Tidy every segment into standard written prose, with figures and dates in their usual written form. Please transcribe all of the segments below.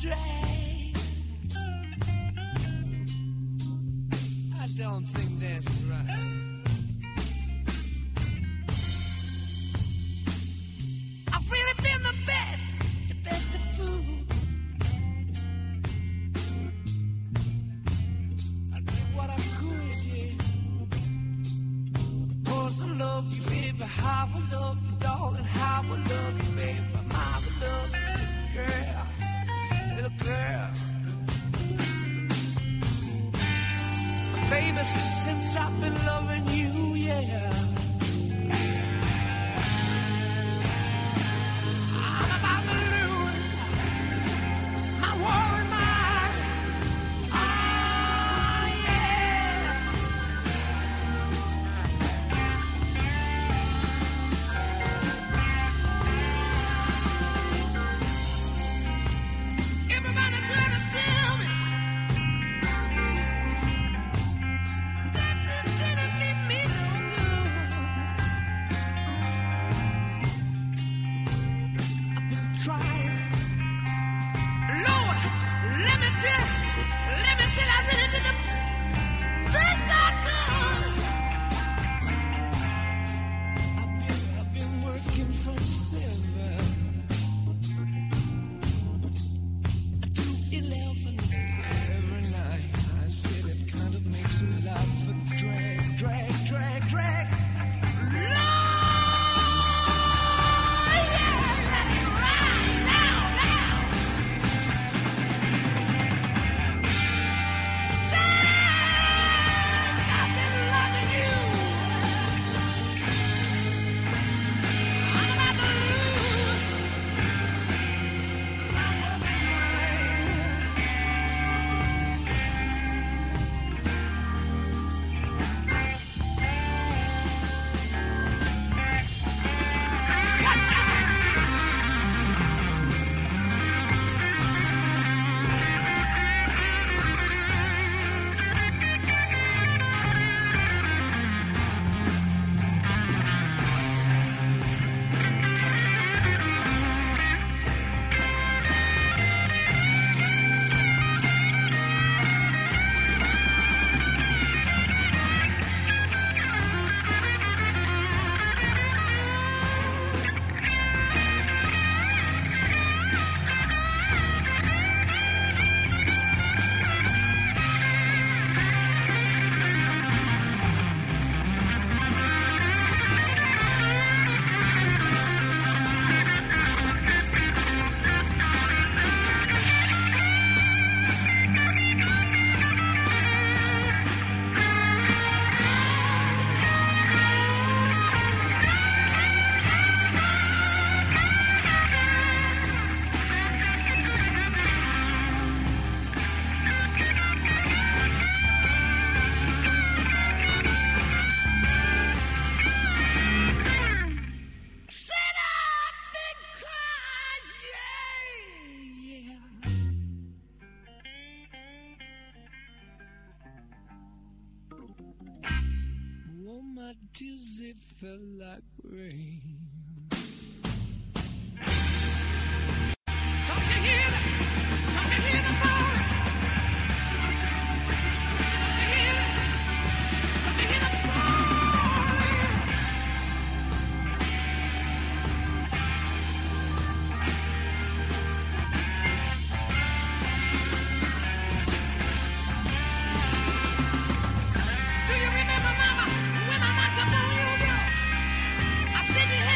drag. I don't think that's right. I've really been the best of food. I did what I could, yeah. Of course I love you, baby. How I love you, darling. How I love you, baby. My love you, girl, little girl. Baby, since I've been loving you, yeah. I'm about to lose my worried mind. Oh, yeah. Everybody trying to tell me that it didn't leave me no good. I've been trying. Lord, let me tell I really did the best I could. I've been working from 7 to 11 every night. I said it kind of makes me laugh for drag. Lord, yeah, let it ride now. Since I've been loving you, I'm about to lose my working mind. Watch out! Said I've been crying, yeah. Oh, my tears, it felt like rain. Don't you hear that? Don't you hear the moaning? Don't you hear it? Don't you hear the moaning? Do you remember, Mama, when I knocked up on your door? I said you had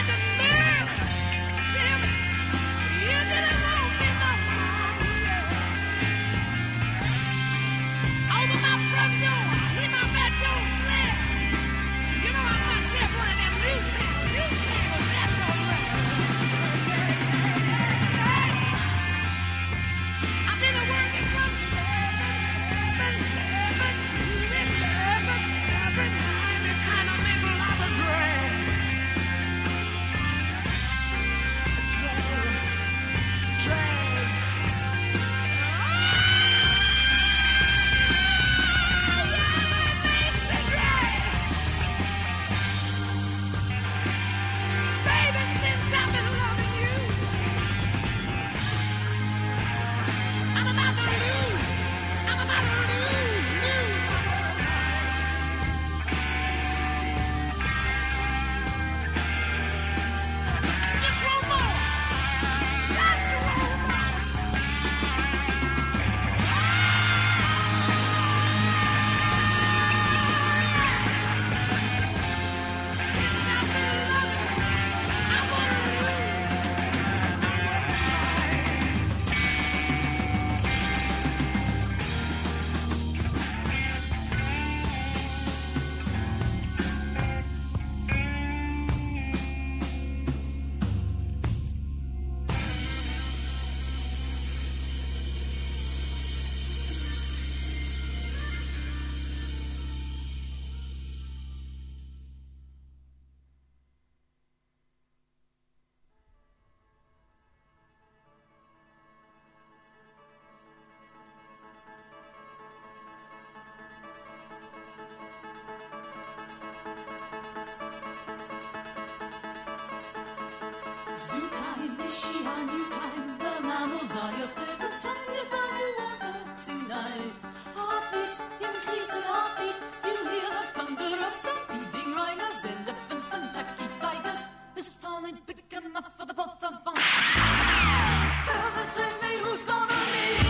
Zoo time, is she on you time? The mammals are your favorite time. You value water tonight. Heartbeat, increasing heartbeat. You hear the thunder of stampeding rhinos, elephants and Jackie tigers. This town ain't big enough for the both of us. Heather, tell me who's gonna lead.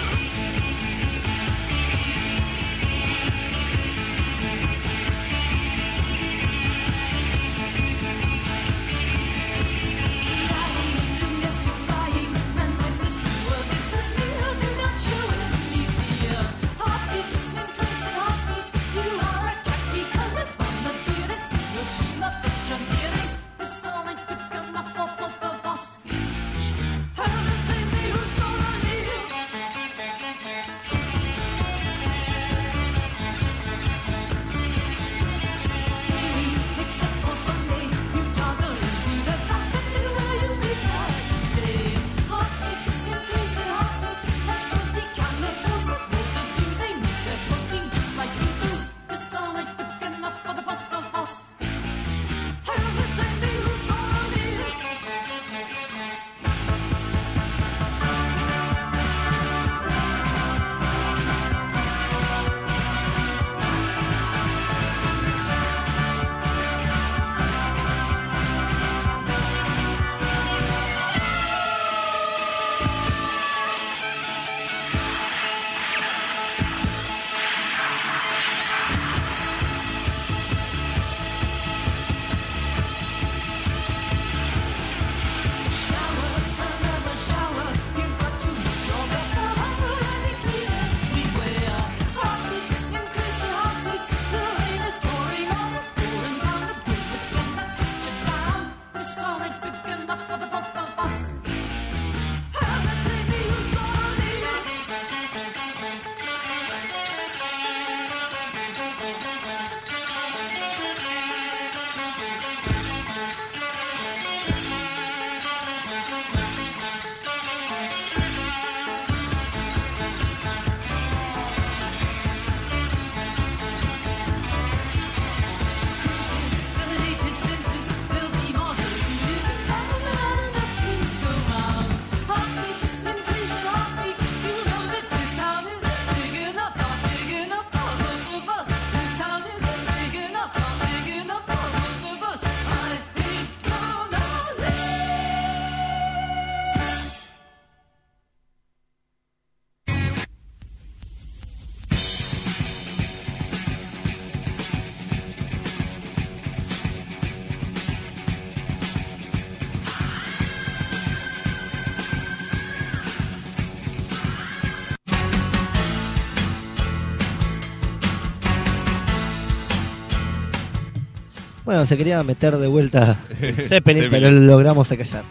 Bueno, se quería meter de vuelta Zeppelin, pero lo logramos acallar.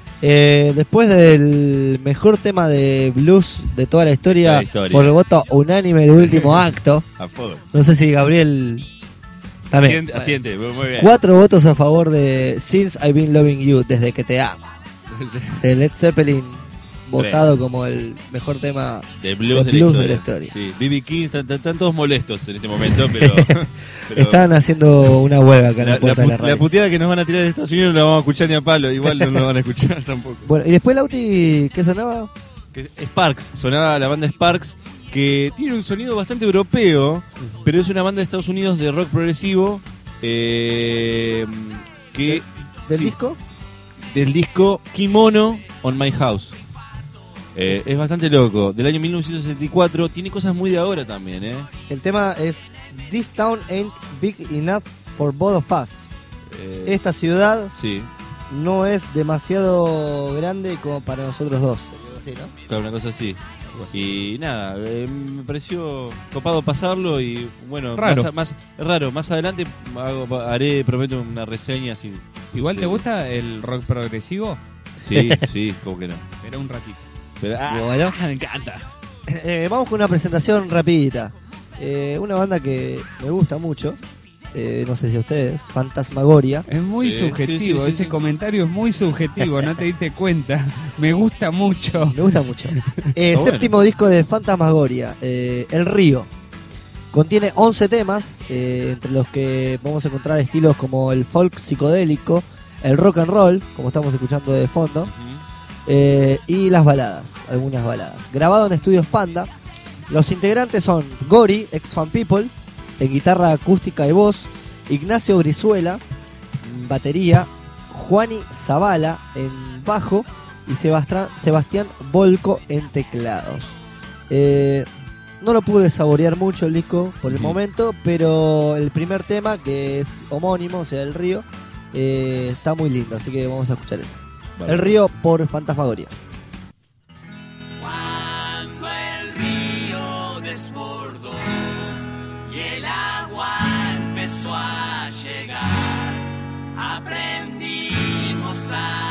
Después del mejor tema de blues de toda la historia, por el voto unánime del último acto. No sé si Gabriel también. Asiente, muy bien. 4 votos a favor de Since I've Been Loving You, desde que te amo. De Led Zeppelin, votado como el mejor tema de blues de la historia. Sí, B.B. King, están todos molestos en este momento, pero están haciendo una huelga acá en la puerta de la radio. La puteada que nos van a tirar de Estados Unidos no la vamos a escuchar ni a palo, igual no nos van a escuchar tampoco. Bueno, y después Lauti, ¿qué sonaba? Sparks, sonaba la banda Sparks, que tiene un sonido bastante europeo, pero es una banda de Estados Unidos de rock progresivo, que ¿Del disco? Del disco Kimono on My House. Es bastante loco, del año 1964, tiene cosas muy de ahora también, El tema es This Town Ain't Big Enough for Both of Us. Esta ciudad no es demasiado grande como para nosotros dos. Así, ¿no? Claro, una cosa así. Y nada, me pareció copado pasarlo y bueno, raro. Más adelante prometo una reseña así. ¿Igual te gusta el rock progresivo? Sí, como que no. Pero un ratito. Pero, bueno, me encanta. Vamos con una presentación rapidita. Una banda que me gusta mucho, no sé si a ustedes, Fantasmagoria. Es muy subjetivo, ese comentario es muy subjetivo, no te diste cuenta. Me gusta mucho. Séptimo disco de Fantasmagoria, El Río. Contiene 11 temas, entre los que vamos a encontrar estilos como el folk psicodélico, el rock and roll, como estamos escuchando de fondo, y las baladas, algunas baladas. Grabado en Estudios Panda. Los integrantes son Gori, ex Fan People, en guitarra acústica y voz, Ignacio Brizuela, batería, Juani Zavala en bajo y Sebastián Volco en teclados. No lo pude saborear mucho el disco por el momento, pero el primer tema, que es homónimo, o sea, El Río, está muy lindo, así que vamos a escuchar ese. Vale. El Río por Fantasmagoria. Cuando el río desbordó y el agua empezó a llegar, aprendimos a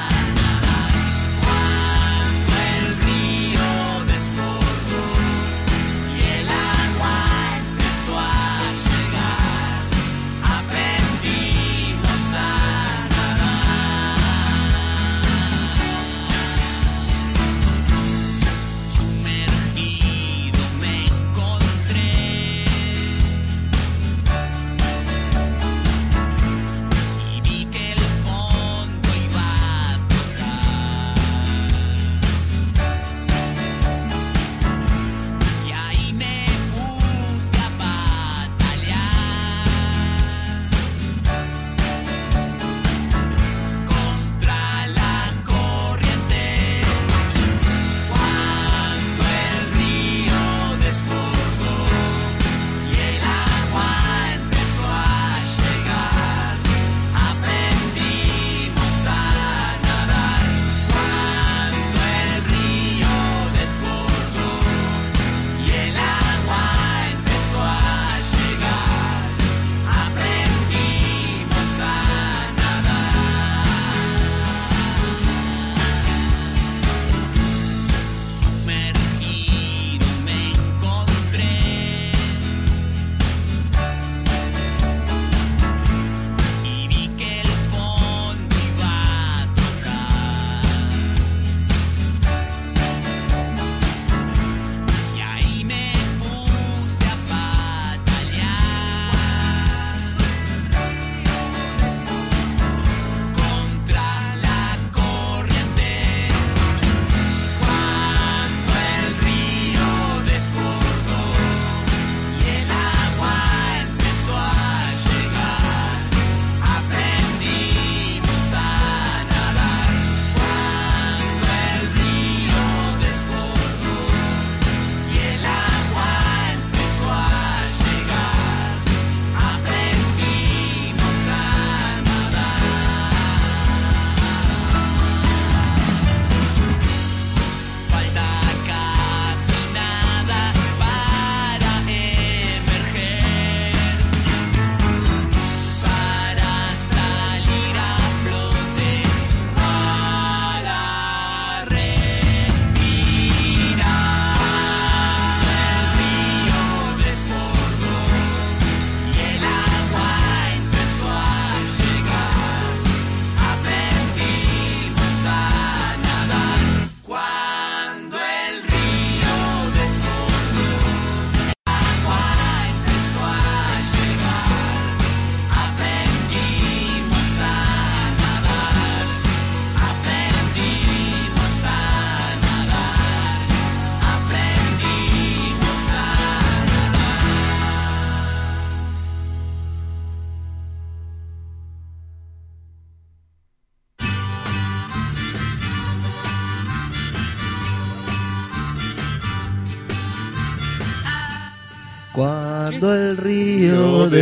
Cuando el río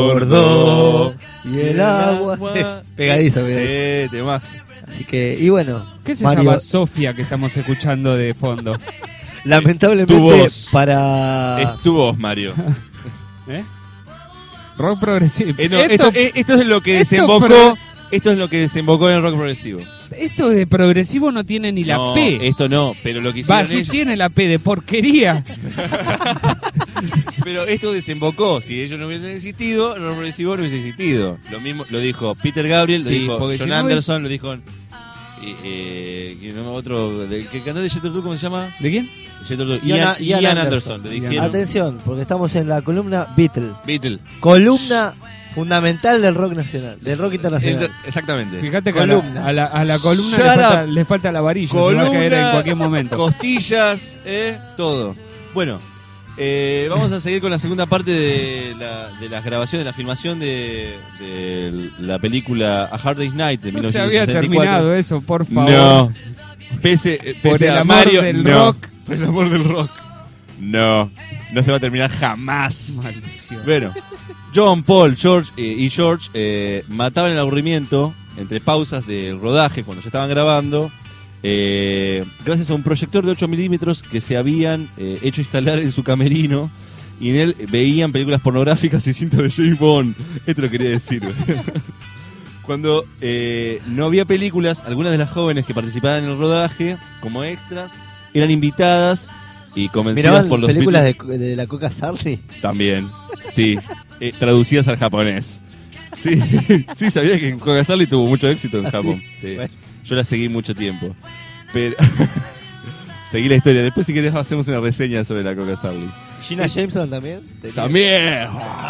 desbordó y el agua... Pegadizo, temas. Así que, y bueno... ¿Qué se llama Sofía que estamos escuchando de fondo? Lamentablemente voz. para... Es tu voz, Mario. Rock progresivo. Esto es lo que desembocó... Esto es lo que desembocó en el rock progresivo. Esto de progresivo no tiene ni la P. Esto no, pero lo que hicieron sí tiene la P de porquería. Pero esto desembocó. Si ellos no hubiesen existido, el rock progresivo no hubiese existido. Lo mismo lo dijo Peter Gabriel, lo dijo John Anderson, lo dijo otro, el cantante de Jethro Tull, ¿cómo se llama? ¿De quién? Ian Anderson. Le dijeron. Atención, porque estamos en la columna Beatle. Beatle. Columna Fundamental del rock nacional, del rock internacional. Exactamente. Fíjate que Columna. a la columna le falta la varilla, se va a caer en cualquier momento. Costillas, todo. Bueno, vamos a seguir con la segunda parte de las grabaciones, de la filmación de la película A Hard Day's Night de No 1964. se había terminado eso, por favor. No. Pese por el a amor Mario, del no. rock. Por el amor del rock. No se va a terminar jamás. Maldición. Bueno, John, Paul, George y George mataban el aburrimiento entre pausas del rodaje cuando ya estaban grabando, gracias a un proyector de 8 milímetros que se habían hecho instalar en su camerino, y en él veían películas pornográficas y cintas de James Bond. Esto lo quería decir. Cuando no había películas, algunas de las jóvenes que participaban en el rodaje como extras eran invitadas y convencidas por los películas Beatles. de la Coca Sarli. También, sí, traducidas al japonés. Sí, sí, sabía que Coca Sarli tuvo mucho éxito en Japón. Sí. Bueno. Yo la seguí mucho tiempo. Pero seguí la historia. Después, si querés, hacemos una reseña sobre la Coca Sarli. Gina Jameson también. También.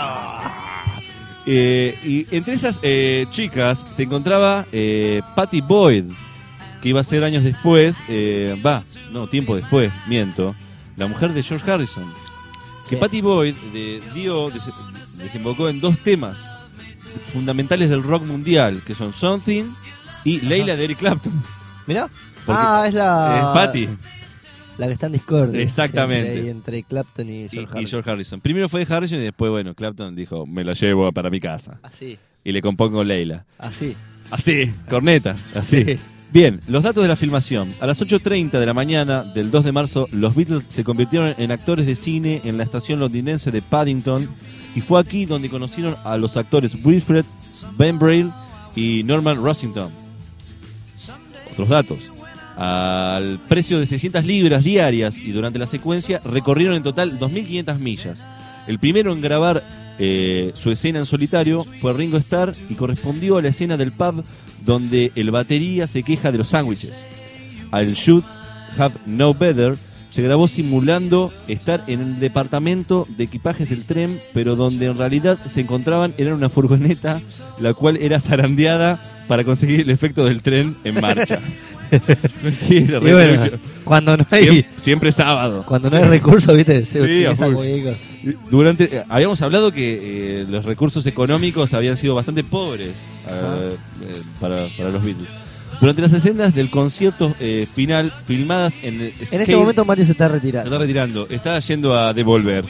Y entre esas chicas se encontraba Patty Boyd, que iba a ser años después, tiempo después, miento, la mujer de George Harrison. Que Sí. Patty Boyd desembocó en dos temas fundamentales del rock mundial, que son Something y Layla de Eric Clapton. Mirá. Porque Es la... Es Patty. La que está en Discord. Exactamente. Entre Clapton y George Harrison. Primero fue de Harrison y después, Clapton dijo, me la llevo para mi casa. Así. Y le compongo Layla. Así. Así, corneta, así. Sí. Bien, los datos de la filmación. A las 8:30 de la mañana del 2 de marzo, los Beatles se convirtieron en actores de cine en la estación londinense de Paddington, y fue aquí donde conocieron a los actores Wilfred, Ben Braille y Norman Rossington. Otros datos. Al precio de 600 libras diarias, y durante la secuencia recorrieron en total 2.500 millas. El primero en grabar su escena en solitario fue Ringo Starr, y correspondió a la escena del pub donde el batería se queja de los sándwiches. Al Should Have Known Better se grabó simulando estar en el departamento de equipajes del tren, pero donde en realidad se encontraban era una furgoneta, la cual era zarandeada para conseguir el efecto del tren en marcha. Y bueno, cuando no hay siempre sábado. Cuando no hay recursos, viste, se Sí, utiliza a full. huecos. Habíamos hablado que los recursos económicos habían sido bastante pobres para los Beatles. Durante las escenas del concierto final, filmadas en el En este momento Mario se está se retirando. está retirando, está yendo a devolver.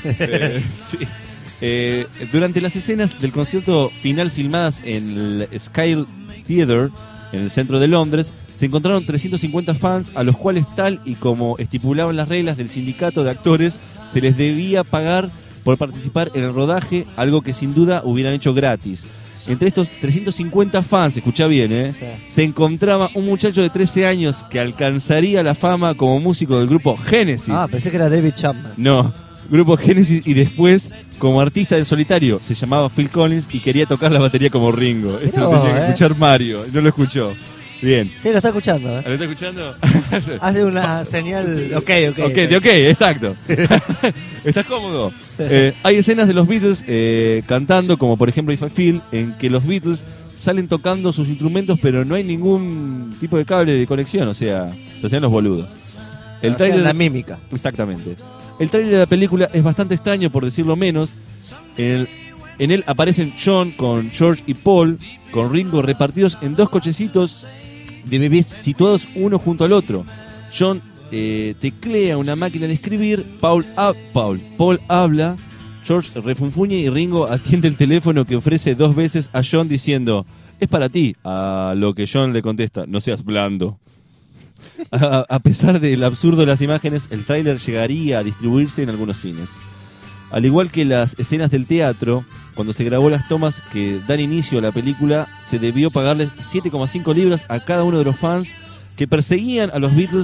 Sí. Durante las escenas del concierto final filmadas en el Sky Theatre, en el centro de Londres, se encontraron 350 fans a los cuales, tal y como estipulaban las reglas del sindicato de actores, se les debía pagar por participar en el rodaje, algo que sin duda hubieran hecho gratis. Entre estos 350 fans, escucha bien, Sí. se encontraba un muchacho de 13 años que alcanzaría la fama como músico del grupo Genesis. Ah, pensé que era David Chapman. No, grupo Genesis, y después como artista en solitario se llamaba Phil Collins y quería tocar la batería como Ringo. Esto lo Mirá, tenía que escuchar Mario, no lo escuchó. Bien. Sí, lo está escuchando, ¿Lo está escuchando? Hace una señal. Ok. Ok, exacto. ¿Estás cómodo? Hay escenas de los Beatles cantando, como por ejemplo If I Feel, en que los Beatles salen tocando sus instrumentos, pero no hay ningún tipo de cable de conexión, o sea, se hacían los boludos. El tráiler la mímica. Exactamente. El tráiler de la película es bastante extraño, por decirlo menos. En él aparecen John con George y Paul, con Ringo, repartidos en dos cochecitos de bebés situados uno junto al otro. John teclea una máquina de escribir, Paul habla, George refunfuña y Ringo atiende el teléfono que ofrece 2 veces a John diciendo, es para ti, a lo que John le contesta, no seas blando. A pesar del absurdo de las imágenes, el tráiler llegaría a distribuirse en algunos cines. Al igual que las escenas del teatro, cuando se grabó las tomas que dan inicio a la película, se debió pagarles 7,5 libras a cada uno de los fans que perseguían a los Beatles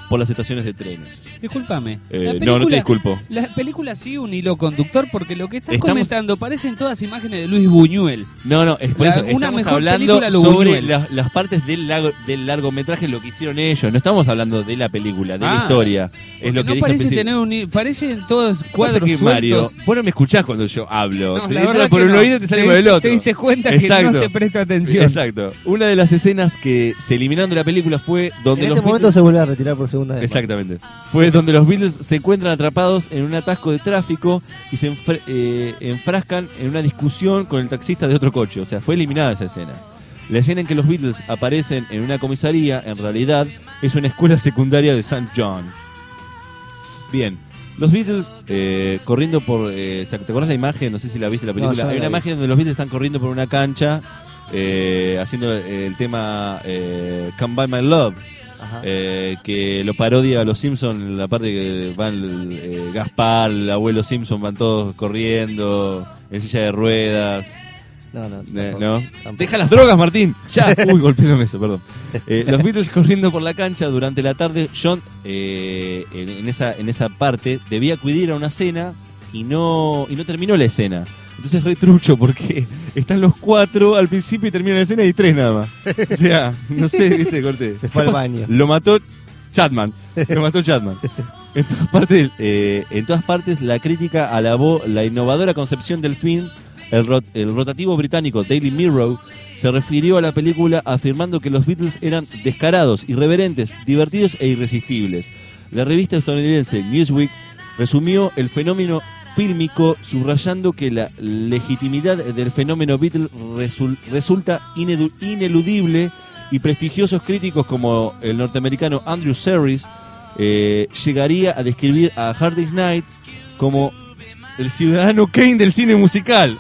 por las estaciones de trenes. Discúlpame. No te disculpo. La película sigue un hilo conductor porque lo que estás comentando parecen todas imágenes de Luis Buñuel. No, es por eso. Una Estamos mejor hablando película, lo sobre Buñuel. las partes del largometraje, lo que hicieron ellos. No estamos hablando de la película, de la historia. Es lo que no dije parece tener parecen todos cuadros que sueltos. Mario, vos no me escuchás cuando yo hablo. No, te la entra verdad por que un no. oído y te sale por el otro. Te diste cuenta Exacto. que no te presto atención. Exacto. Una de las escenas que se eliminaron de la película fue donde En los este momento se vuelve a retirar por segunda vez. Exactamente. Fue donde los Beatles se encuentran atrapados en un atasco de tráfico y se enfrascan en una discusión con el taxista de otro coche. O sea, fue eliminada esa escena. La escena en que los Beatles aparecen en una comisaría, en realidad, es una escuela secundaria de St. John. Bien. Los Beatles corriendo por... ¿te acordás la imagen? No sé si la viste la película. No, hay una imagen donde los Beatles están corriendo por una cancha haciendo el tema Come By My Love. Que lo parodia a los Simpsons, en la parte que van Gaspar, el abuelo Simpson, van todos corriendo en silla de ruedas. No. Deja las drogas, Martín. Ya. Uy, golpeé la mesa, perdón. Los Beatles corriendo por la cancha durante la tarde. John en esa parte debía acudir a una cena y no terminó la escena. Entonces re trucho porque están los 4 al principio y termina la escena y 3 nada más. O sea, no sé, viste, corté. Se fue al baño. Lo mató Chapman. En todas partes la crítica alabó la innovadora concepción del film. El rotativo británico Daily Mirror se refirió a la película afirmando que los Beatles eran descarados, irreverentes, divertidos e irresistibles. La revista estadounidense Newsweek resumió el fenómeno fílmico subrayando que la legitimidad del fenómeno Beatle resulta ineludible y prestigiosos críticos como el norteamericano Andrew Serres llegaría a describir a Hard Day's Night como el ciudadano Kane del cine musical.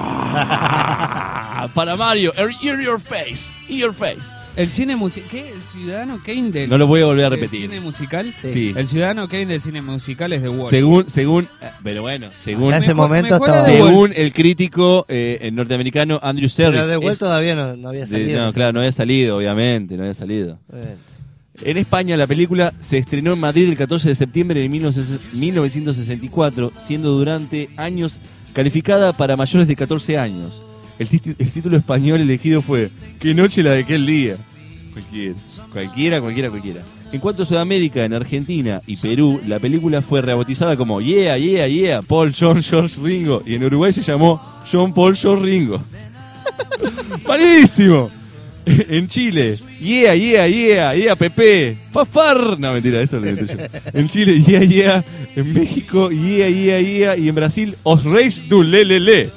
Para Mario, in your face. El cine musical, ¿qué? ¿El ciudadano Kane del No lo voy a volver a repetir. cine musical? Sí. El ciudadano Kane del cine musical es de Wall. Según pero bueno, según En ese momento mejor estaba... de según el crítico el norteamericano Andrew Serres. Pero de vuelta todavía no había salido. No, claro, no había salido, obviamente, no había salido. Bien. En España la película se estrenó en Madrid el 14 de septiembre de 1964, siendo durante años calificada para mayores de 14 años. El título español elegido fue ¿Qué noche la de aquel día? Cualquiera. En cuanto a Sudamérica, en Argentina y Perú, la película fue rebautizada como Yeah, Paul, John, George, Ringo. Y en Uruguay se llamó John, Paul, George, Ringo. ¡Malísimo! En Chile, yeah, Pepe, Fafar. No, mentira, eso lo inventé yo. En Chile, yeah. En México, yeah. Y en Brasil, Os Reis du Lelele.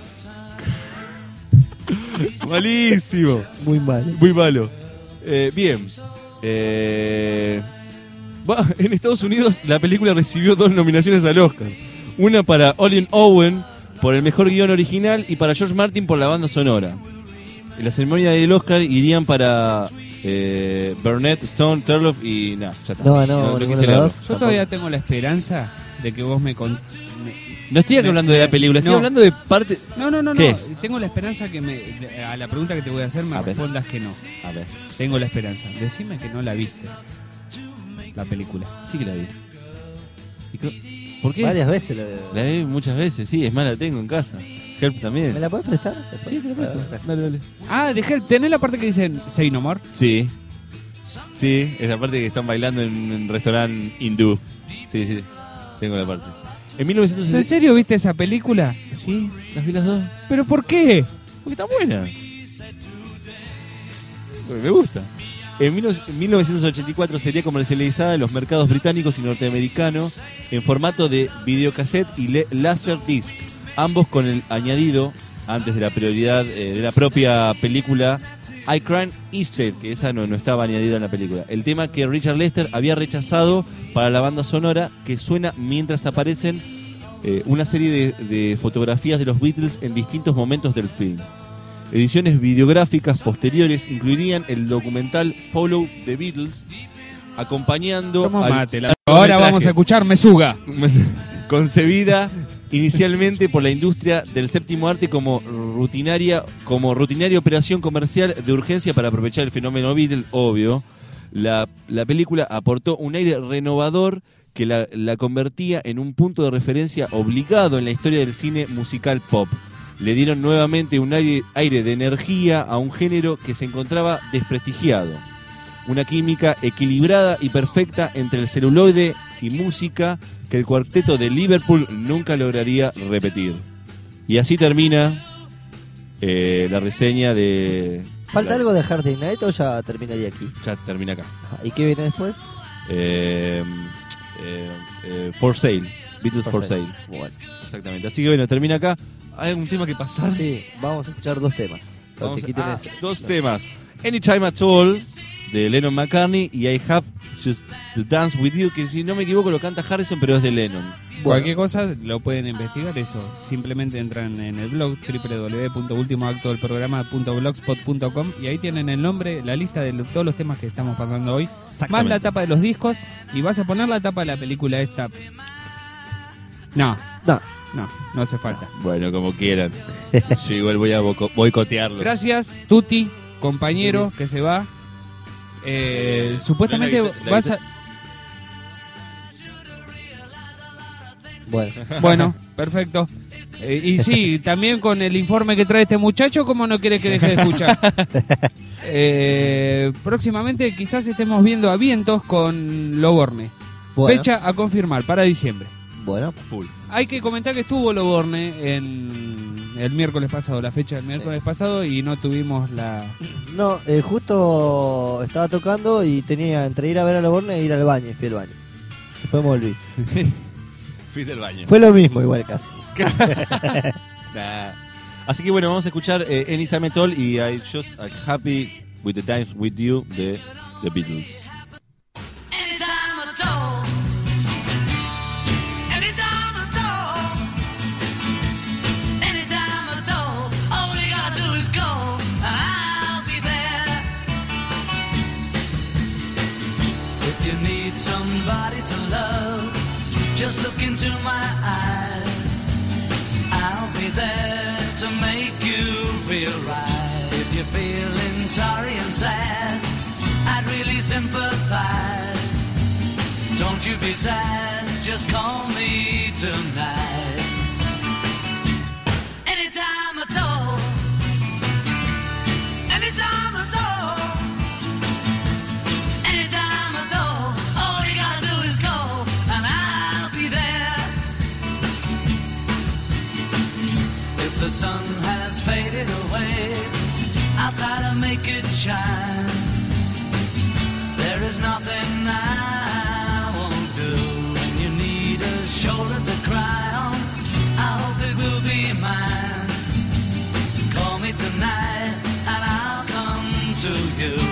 Malísimo. Muy mal. Muy malo. Bien. En Estados Unidos, la película recibió 2 nominaciones al Oscar. Una para Olin Owen por el mejor guión original y para George Martin por la banda sonora. En la ceremonia del Oscar irían para Burnett, Stone, Turlough y ya está. No, quise ninguno de leerlo. los dos. Yo todavía tengo la esperanza de que vos me No estoy hablando de la película, estoy no. hablando de parte... No. ¿Qué? Tengo la esperanza que a la pregunta que te voy a hacer me A ver. respondas que no. A ver, Tengo la esperanza. Decime que no la viste. La película. sí que la vi. ¿Por qué? Varias veces La vi muchas veces, sí, es más, la tengo en casa. Help también. ¿Me la podés prestar? Después? Sí, te la presto. Ah, Dale. Ah, ¿tenés la parte que dice Say No More? Sí, esa parte que están bailando en un restaurante hindú. Sí, tengo la parte. En ¿En 1960... serio viste esa película? Sí, las vi las 2. ¿Pero por qué? Porque está buena. Porque me gusta. En 1984 sería comercializada en los mercados británicos y norteamericanos en formato de videocassette y Laserdisc, ambos con el añadido, antes de la prioridad de la propia película, I Crime Easter, que esa no estaba añadida en la película. El tema que Richard Lester había rechazado para la banda sonora, que suena mientras aparecen una serie de fotografías de los Beatles en distintos momentos del film. Ediciones videográficas posteriores incluirían el documental Follow the Beatles, acompañando Toma al mate. Ahora vamos a escuchar Mesuga. concebida inicialmente por la industria del séptimo arte como rutinaria operación comercial de urgencia para aprovechar el fenómeno Beatle, obvio. La película aportó un aire renovador que la convertía en un punto de referencia obligado en la historia del cine musical pop. Le dieron nuevamente un aire de energía a un género que se encontraba desprestigiado. Una química equilibrada y perfecta entre el celuloide y música que el cuarteto de Liverpool nunca lograría repetir. Y así termina la reseña de... ¿Falta algo de Hard Day's Night o ya terminaría aquí? Ya termina acá. ¿Y qué viene después? For Sale. Beatles For Sale. Bueno. Exactamente. Así que bueno, termina acá. ¿Hay algún tema que pasar? Sí, vamos a escuchar dos temas. Dos temas. Anytime at All, de Lennon McCartney, y I Have Just to Dance With You, que si no me equivoco lo canta Harrison, pero es de Lennon. Cualquier cosa lo pueden investigar eso. Simplemente entran en el blog www.ultimoactodelprograma.blogspot.com y ahí tienen el nombre, la lista de todos los temas que estamos pasando hoy, más la tapa de los discos, y vas a poner la tapa de la película esta. No hace falta. Bueno, como quieran. Yo igual voy a boicotearlos. Gracias, Tuti, compañero que se va. Supuestamente vas a... Bueno, perfecto. Y sí, también con el informe que trae este muchacho, ¿cómo no quiere que deje de escuchar? Próximamente quizás estemos viendo a Vientos con Loborne. Bueno. Fecha a confirmar para diciembre. Bueno, full. Hay que comentar que estuvo Loborne en el miércoles pasado, la fecha del miércoles pasado, y no tuvimos la... No, justo estaba tocando y tenía entre ir a ver a Loborne e ir al baño, y fui al baño. Después me volví. Fuiste al baño. Fue lo mismo igual casi. Nah. Así que bueno, vamos a escuchar Anytime at All y I Just Happy With the Dance With You de The Beatles. Anytime at all. Anytime at all. Anytime at all. All you gotta do is go, and I'll be there. If you need somebody to love, just look into my eyes. I'll be there to make you feel right. If you're feeling sorry and sad, I'd really sympathize. Don't you be sad, just call me tonight. Anytime at all. Anytime at all. Anytime at all. All you gotta do is go, and I'll be there. If the sun has faded away, I'll try to make it shine. There is nothing I won't do. When you need a shoulder to cry on, I hope it will be mine. Call me tonight and I'll come to you.